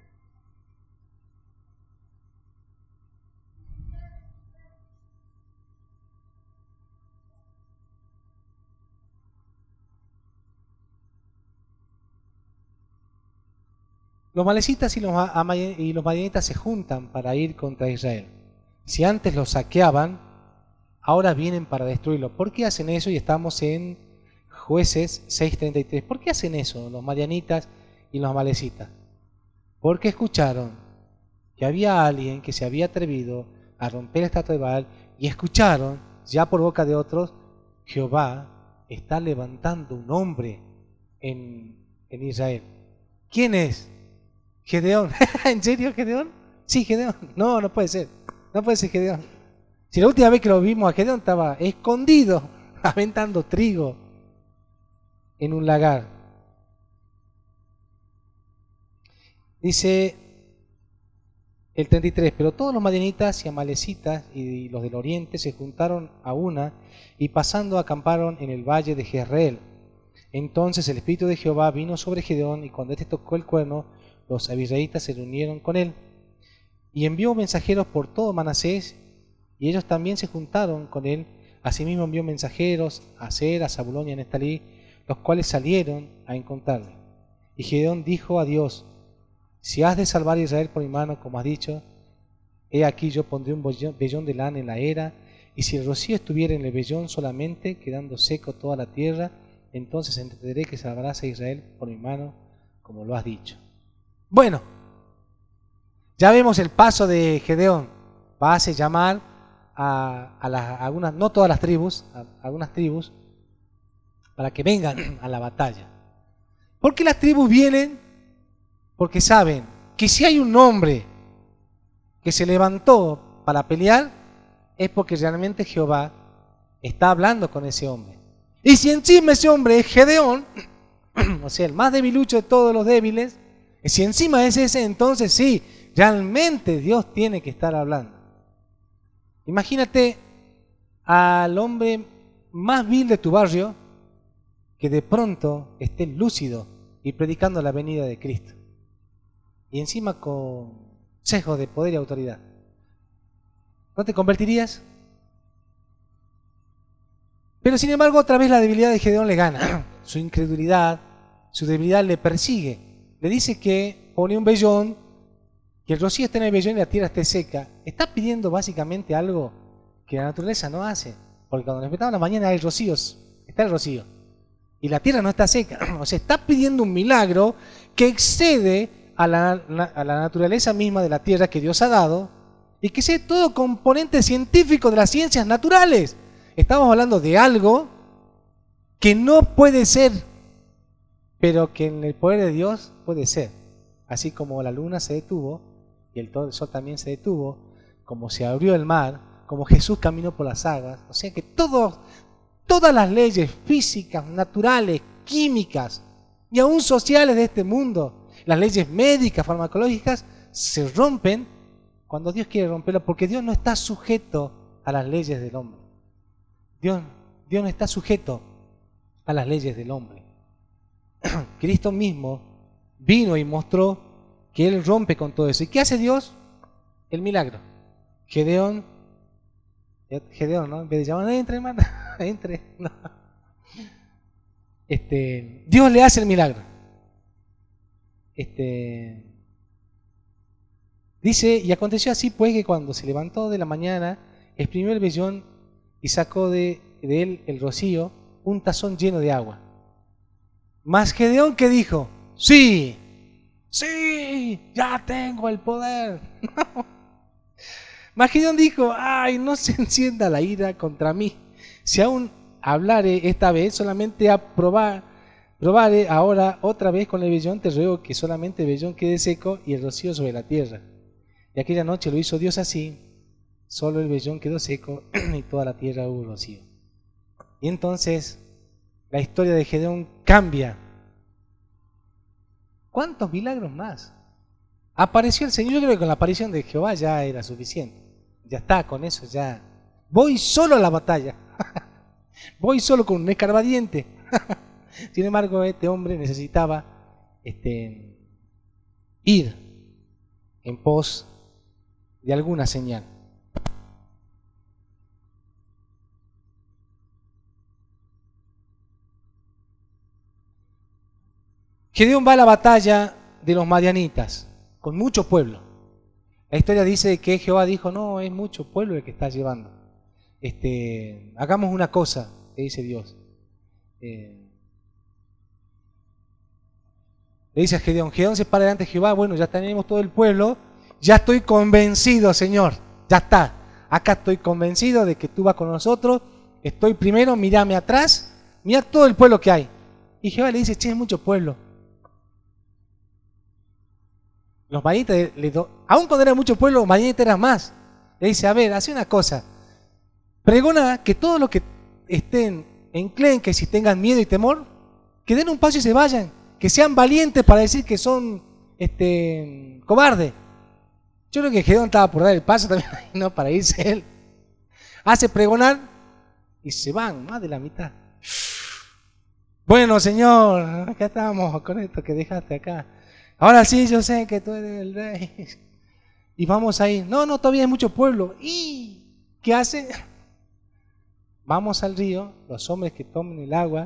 Los malecitas y los madianitas se juntan para ir contra Israel. Si antes los saqueaban, ahora vienen para destruirlo. ¿Por qué hacen eso? Y estamos en Jueces 6:33. ¿Por qué hacen eso los madianitas y los amalecitas? Porque escucharon que había alguien que se había atrevido a romper la estatua de Baal y escucharon, ya por boca de otros, Jehová está levantando un hombre en Israel. ¿Quién es? Gedeón. ¿En serio, Gedeón? Sí, Gedeón. No, no puede ser. No puede ser Gedeón. Si la última vez que lo vimos a Gedeón estaba escondido, aventando trigo en un lagar. Dice el 33, pero todos los madianitas y amalecitas y los del oriente se juntaron a una y pasando acamparon en el valle de Jezreel. Entonces el Espíritu de Jehová vino sobre Gedeón y cuando éste tocó el cuerno, los abisraelitas se reunieron con él y envió mensajeros por todo Manasés y ellos también se juntaron con él. Asimismo envió mensajeros a Aser, a Zabulón y a Neftalí, los cuales salieron a encontrarle. Y Gedeón dijo a Dios, si has de salvar a Israel por mi mano, como has dicho, he aquí yo pondré un vellón de lana en la era, y si el rocío estuviera en el vellón solamente, quedando seco toda la tierra, entonces entenderé que salvarás a Israel por mi mano, como lo has dicho. Bueno, ya vemos el paso de Gedeón. Va a hacer llamar a algunas, no todas las tribus, a algunas tribus, para que vengan a la batalla. ¿Por qué las tribus vienen? Porque saben que si hay un hombre que se levantó para pelear, es porque realmente Jehová está hablando con ese hombre. Y si encima ese hombre es Gedeón, o sea, el más debilucho de todos los débiles, y si encima es ese, entonces sí, realmente Dios tiene que estar hablando. Imagínate al hombre más vil de tu barrio que de pronto esté lúcido y predicando la venida de Cristo. Y encima con sesgo de poder y autoridad. ¿No te convertirías? Pero sin embargo otra vez la debilidad de Gedeón le gana. Su incredulidad, su debilidad le persigue. Le dice que pone un vellón, que el rocío esté en el vellón y la tierra esté seca. Está pidiendo básicamente algo que la naturaleza no hace. Porque cuando nos despertamos en la mañana hay rocíos, está el rocío. Y la tierra no está seca. O sea, está pidiendo un milagro que excede a la naturaleza misma de la tierra que Dios ha dado y que sea todo componente científico de las ciencias naturales. Estamos hablando de algo que no puede ser, pero que en el poder de Dios puede ser. Así como la luna se detuvo y el sol también se detuvo, como se abrió el mar, como Jesús caminó por las aguas. O sea que todas las leyes físicas, naturales, químicas y aún sociales de este mundo, las leyes médicas, farmacológicas, se rompen cuando Dios quiere romperlo, porque Dios no está sujeto a las leyes del hombre. Dios no está sujeto a las leyes del hombre. Cristo mismo vino y mostró que Él rompe con todo eso. ¿Y qué hace Dios? El milagro. Gedeón, ¿no? En vez de llamar, entre, hermano, entre. No. Dios le hace el milagro. Dice, y aconteció así pues que cuando se levantó de la mañana, exprimió el vellón y sacó de él el rocío, un tazón lleno de agua. Mas Gedeón, ¿qué dijo? Sí, ya tengo el poder. Mas Gedeón dijo, ay, no se encienda la ira contra mí. Si aún hablare esta vez, solamente probaré ahora otra vez con el vellón, te ruego que solamente el vellón quede seco y el rocío sobre la tierra. Y aquella noche lo hizo Dios así, solo el vellón quedó seco y toda la tierra hubo rocío. Y entonces la historia de Gedeón cambia. ¿Cuántos milagros más? Apareció el Señor. Yo creo que con la aparición de Jehová ya era suficiente. Ya está, con eso ya. Voy solo a la batalla. Voy solo con un escarbadiente. Sin embargo, este hombre necesitaba ir en pos de alguna señal. Gedeón va a la batalla de los madianitas con mucho pueblo. La historia dice que Jehová dijo, no, es mucho pueblo el que está llevando. Hagamos una cosa, que dice Dios. Le dice a Gedeón se para delante de Jehová, bueno, ya tenemos todo el pueblo, ya estoy convencido, Señor, ya está. Acá estoy convencido de que tú vas con nosotros, estoy primero, mírame atrás, mira todo el pueblo que hay. Y Jehová le dice, che, es mucho pueblo. Los madianitas, aún cuando era mucho pueblo, los madianitas eran más. Le dice, a ver, hace una cosa, pregona que todos los que estén enclenques y tengan miedo y temor, que den un paso y se vayan, que sean valientes para decir que son cobardes. Yo creo que Gedeón estaba por dar el paso también, ¿no? Para irse él. Hace pregonar y se van, más de la mitad. Bueno, Señor, acá estamos con esto que dejaste acá. Ahora sí, yo sé que tú eres el rey. Y vamos a ir. No, todavía hay mucho pueblo. ¿Y qué hace? Vamos al río, los hombres que tomen el agua,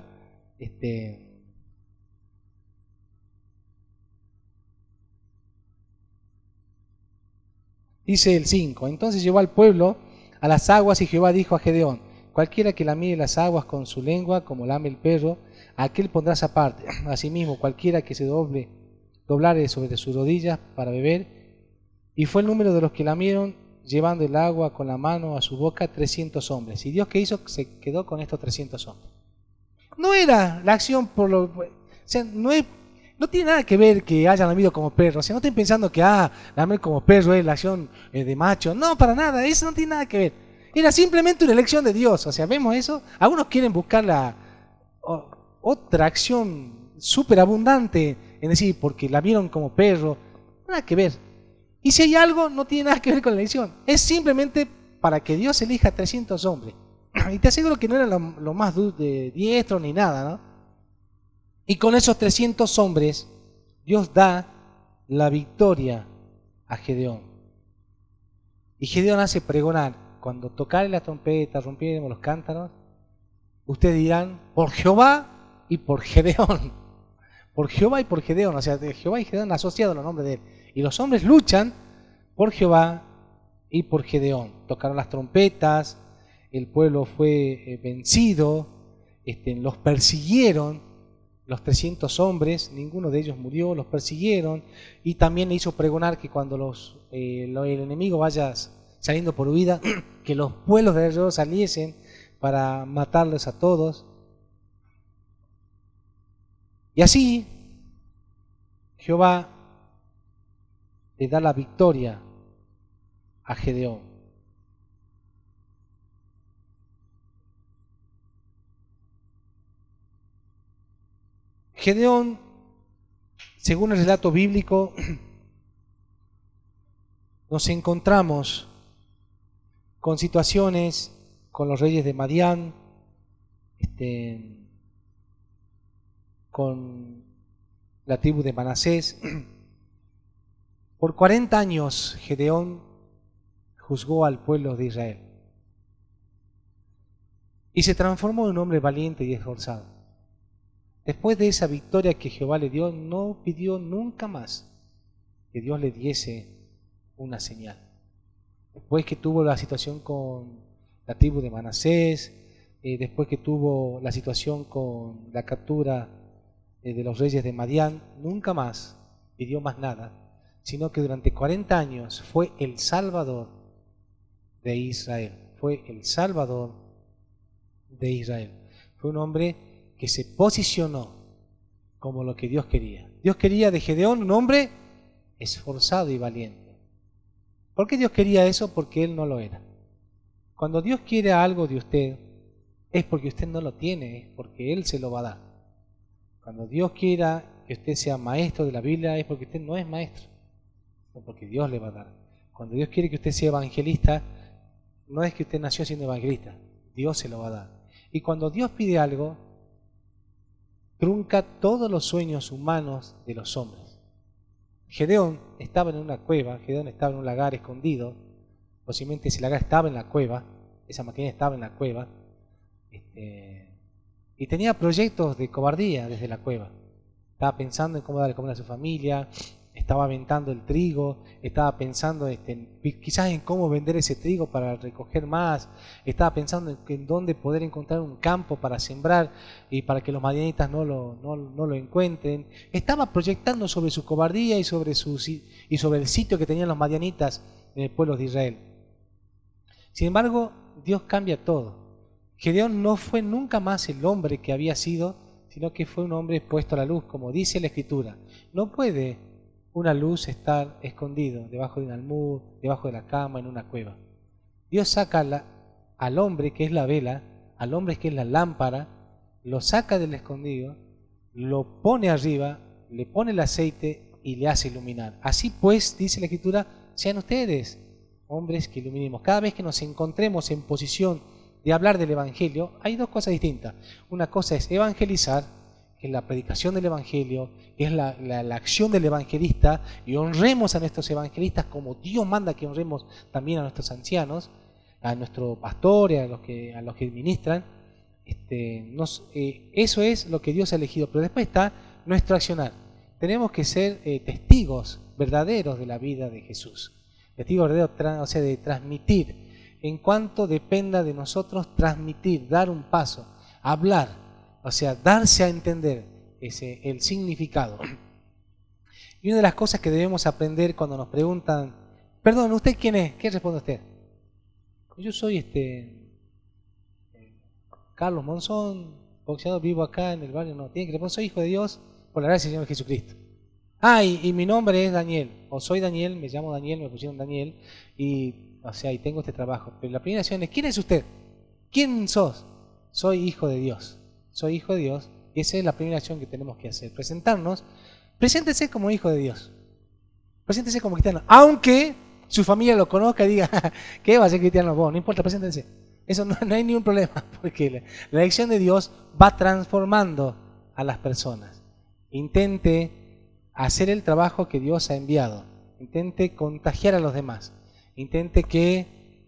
dice el 5, entonces llevó al pueblo a las aguas y Jehová dijo a Gedeón, cualquiera que lamiere las aguas con su lengua, como lame el perro, a aquel pondrás aparte. Asimismo, cualquiera que se doblare sobre sus rodillas para beber. Y fue el número de los que lamieron, llevando el agua con la mano a su boca, 300 hombres. Y Dios, ¿qué hizo? Se quedó con estos 300 hombres. No era la acción por lo... O sea, no tiene nada que ver que hayan lamido como perro. O sea, no estén pensando que lamer como perro es la acción de macho. No, para nada, eso no tiene nada que ver. Era simplemente una elección de Dios. O sea, vemos eso. Algunos quieren buscar otra acción súper abundante en decir, porque lamieron como perro. Nada que ver. Y si hay algo, no tiene nada que ver con la elección. Es simplemente para que Dios elija 300 hombres. Y te aseguro que no era lo más diestro ni nada, ¿no? Y con esos 300 hombres, Dios da la victoria a Gedeón. Y Gedeón hace pregonar, cuando tocare la trompeta, rompiéremos los cántaros, ustedes dirán, por Jehová y por Gedeón. Por Jehová y por Gedeón, o sea, de Jehová y Gedeón asociados los nombres de él. Y los hombres luchan por Jehová y por Gedeón. Tocaron las trompetas, el pueblo fue vencido, los persiguieron, los 300 hombres, ninguno de ellos murió, los persiguieron, y también le hizo pregonar que cuando el enemigo vaya saliendo por huida, que los pueblos de alrededor saliesen para matarlos a todos. Y así Jehová le da la victoria a Gedeón. Gedeón, según el relato bíblico, nos encontramos con situaciones con los reyes de Madián, con la tribu de Manasés. Por 40 años Gedeón juzgó al pueblo de Israel. Y se transformó en un hombre valiente y esforzado. Después de esa victoria que Jehová le dio, no pidió nunca más que Dios le diese una señal. Después que tuvo la situación con la tribu de Manasés, después que tuvo la situación con la captura de los reyes de Madián, nunca más pidió más nada, sino que durante 40 años fue el Salvador de Israel. Fue el Salvador de Israel. Fue un hombre que se posicionó como lo que Dios quería. Dios quería de Gedeón un hombre esforzado y valiente. ¿Por qué Dios quería eso? Porque él no lo era. Cuando Dios quiere algo de usted, es porque usted no lo tiene, es porque Él se lo va a dar. Cuando Dios quiera que usted sea maestro de la Biblia, es porque usted no es maestro, no porque Dios le va a dar. Cuando Dios quiere que usted sea evangelista, no es que usted nació siendo evangelista, Dios se lo va a dar. Y cuando Dios pide algo, trunca todos los sueños humanos de los hombres. Gedeón estaba en una cueva, Gedeón estaba en un lagar escondido, posiblemente ese lagar estaba en la cueva, esa maquinaria estaba en la cueva, y tenía proyectos de cobardía desde la cueva. Estaba pensando en cómo darle comer a su familia, estaba aventando el trigo, estaba pensando quizás en cómo vender ese trigo para recoger más, estaba pensando en dónde poder encontrar un campo para sembrar y para que los madianitas no lo encuentren. Estaba proyectando sobre su cobardía y sobre el sitio que tenían los madianitas en el pueblo de Israel. Sin embargo, Dios cambia todo. Gedeón no fue nunca más el hombre que había sido, sino que fue un hombre expuesto a la luz, como dice la Escritura. No puede una luz estar escondido debajo de un almud, debajo de la cama, en una cueva. Dios saca al hombre que es la vela, al hombre que es la lámpara, lo saca del escondido, lo pone arriba, le pone el aceite y le hace iluminar. Así pues, dice la Escritura, sean ustedes hombres que iluminemos. Cada vez que nos encontremos en posición de hablar del Evangelio, hay dos cosas distintas. Una cosa es evangelizar, que es la predicación del Evangelio, que es la acción del evangelista, y honremos a nuestros evangelistas como Dios manda que honremos también a nuestros ancianos, a nuestro pastor y a los que ministran. Eso es lo que Dios ha elegido, pero después está nuestro accionar. Tenemos que ser testigos verdaderos de la vida de Jesús, testigos verdaderos, o sea, de transmitir. En cuanto dependa de nosotros, transmitir, dar un paso, hablar, o sea, darse a entender el significado. Y una de las cosas que debemos aprender cuando nos preguntan, perdón, ¿usted quién es? ¿Qué responde usted? Yo soy Carlos Monzón, boxeador, vivo acá en el barrio. No, tiene que responder, soy hijo de Dios por la gracia del Señor Jesucristo. Y mi nombre es Daniel, o soy Daniel, me llamo Daniel, me pusieron Daniel, y tengo este trabajo. Pero la primera acción es, ¿quién es usted? ¿Quién sos? Soy hijo de Dios. Soy hijo de Dios. Y esa es la primera acción que tenemos que hacer. Presentarnos. Preséntese como hijo de Dios. Preséntese como cristiano. Aunque su familia lo conozca y diga, ¿qué va a ser cristiano vos? No importa, preséntense. Eso no hay ningún problema, porque la elección de Dios va transformando a las personas. Intente hacer el trabajo que Dios ha enviado. Intente contagiar a los demás. Intente que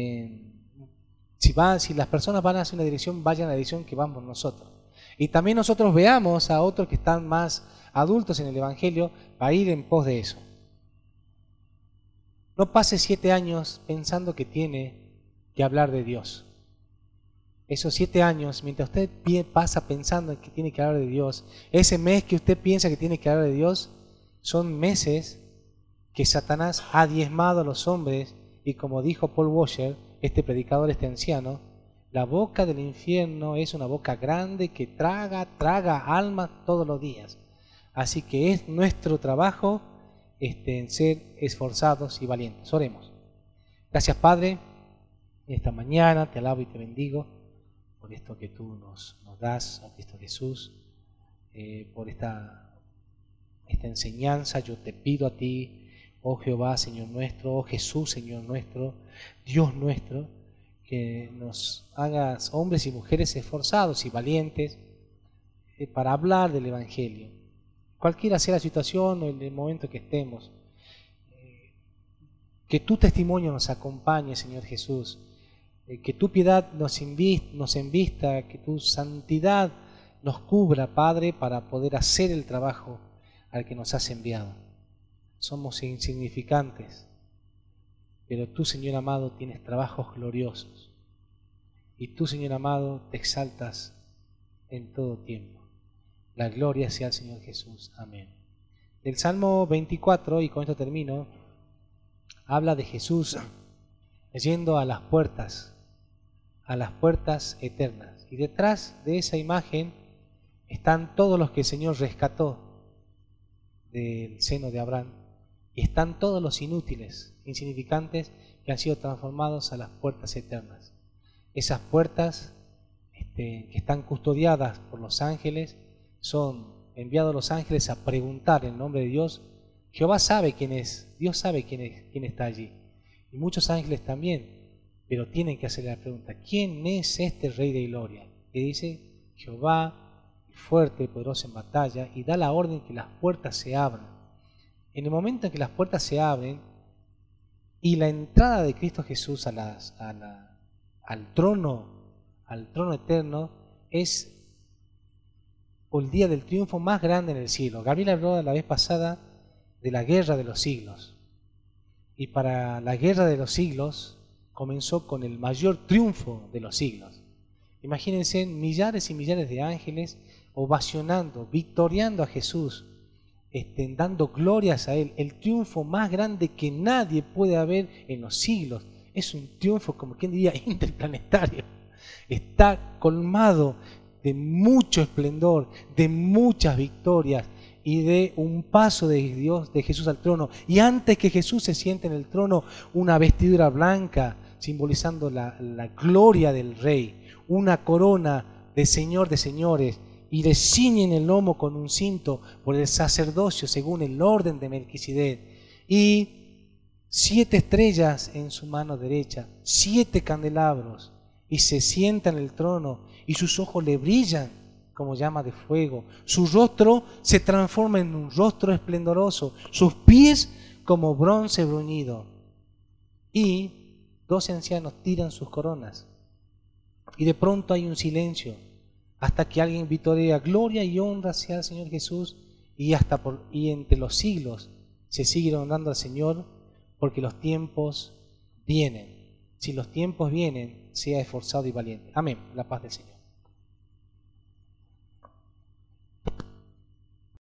si las personas van hacia una dirección, vayan a la dirección que vamos nosotros. Y también nosotros veamos a otros que están más adultos en el Evangelio para ir en pos de eso. No pase 7 años pensando que tiene que hablar de Dios. Esos 7 años, mientras usted pasa pensando que tiene que hablar de Dios, ese mes que usted piensa que tiene que hablar de Dios, son meses que Satanás ha diezmado a los hombres, y como dijo Paul Washer, este predicador, este anciano, la boca del infierno es una boca grande que traga almas todos los días. Así que es nuestro trabajo en ser esforzados y valientes. Oremos. Gracias, Padre, esta mañana te alabo y te bendigo por esto que tú nos das, a Cristo Jesús, por esta enseñanza. Yo te pido a ti, oh Jehová, Señor nuestro, oh Jesús, Señor nuestro, Dios nuestro, que nos hagas hombres y mujeres esforzados y valientes para hablar del Evangelio. Cualquiera sea la situación o el momento que estemos, Que tu testimonio nos acompañe, Señor Jesús. Que tu piedad nos embista, que tu santidad nos cubra, Padre, para poder hacer el trabajo al que nos has enviado. Somos insignificantes, pero tú, Señor amado, tienes trabajos gloriosos. Y tú, Señor amado, te exaltas en todo tiempo. La gloria sea al Señor Jesús. Amén. El Salmo 24, y con esto termino, habla de Jesús yendo a las puertas eternas. Y detrás de esa imagen están todos los que el Señor rescató del seno de Abraham. Y están todos los inútiles, insignificantes, que han sido transformados a las puertas eternas. Esas puertas que están custodiadas por los ángeles, son enviados los ángeles a preguntar en nombre de Dios. Jehová sabe quién es, Dios sabe quién está allí. Y muchos ángeles también, pero tienen que hacerle la pregunta: ¿quién es este Rey de Gloria? Que dice: Jehová, fuerte y poderoso en batalla, y da la orden que las puertas se abran. En el momento en que las puertas se abren y la entrada de Cristo Jesús al trono eterno, es el día del triunfo más grande en el cielo. Gabriel habló la vez pasada de la guerra de los siglos. Y para la guerra de los siglos comenzó con el mayor triunfo de los siglos. Imagínense millares y millares de ángeles ovacionando, victoriando a Jesús, dando glorias a Él. El triunfo más grande que nadie puede haber en los siglos. Es un triunfo, como quien diría, interplanetario. Está colmado de mucho esplendor, de muchas victorias y de un paso de Dios, de Jesús al trono. Y antes que Jesús se siente en el trono, una vestidura blanca simbolizando la gloria del Rey, una corona de Señor de señores, y le ciñen el lomo con un cinto por el sacerdocio según el orden de Melquisedec, y 7 estrellas en su mano derecha, 7 candelabros, y se sienta en el trono, y sus ojos le brillan como llama de fuego, su rostro se transforma en un rostro esplendoroso, sus pies como bronce bruñido, y 12 ancianos tiran sus coronas, y de pronto hay un silencio, hasta que alguien vitorea: gloria y honra sea al Señor Jesús, y entre los siglos se sigue honrando al Señor, porque los tiempos vienen. Si los tiempos vienen, sea esforzado y valiente. Amén. La paz del Señor.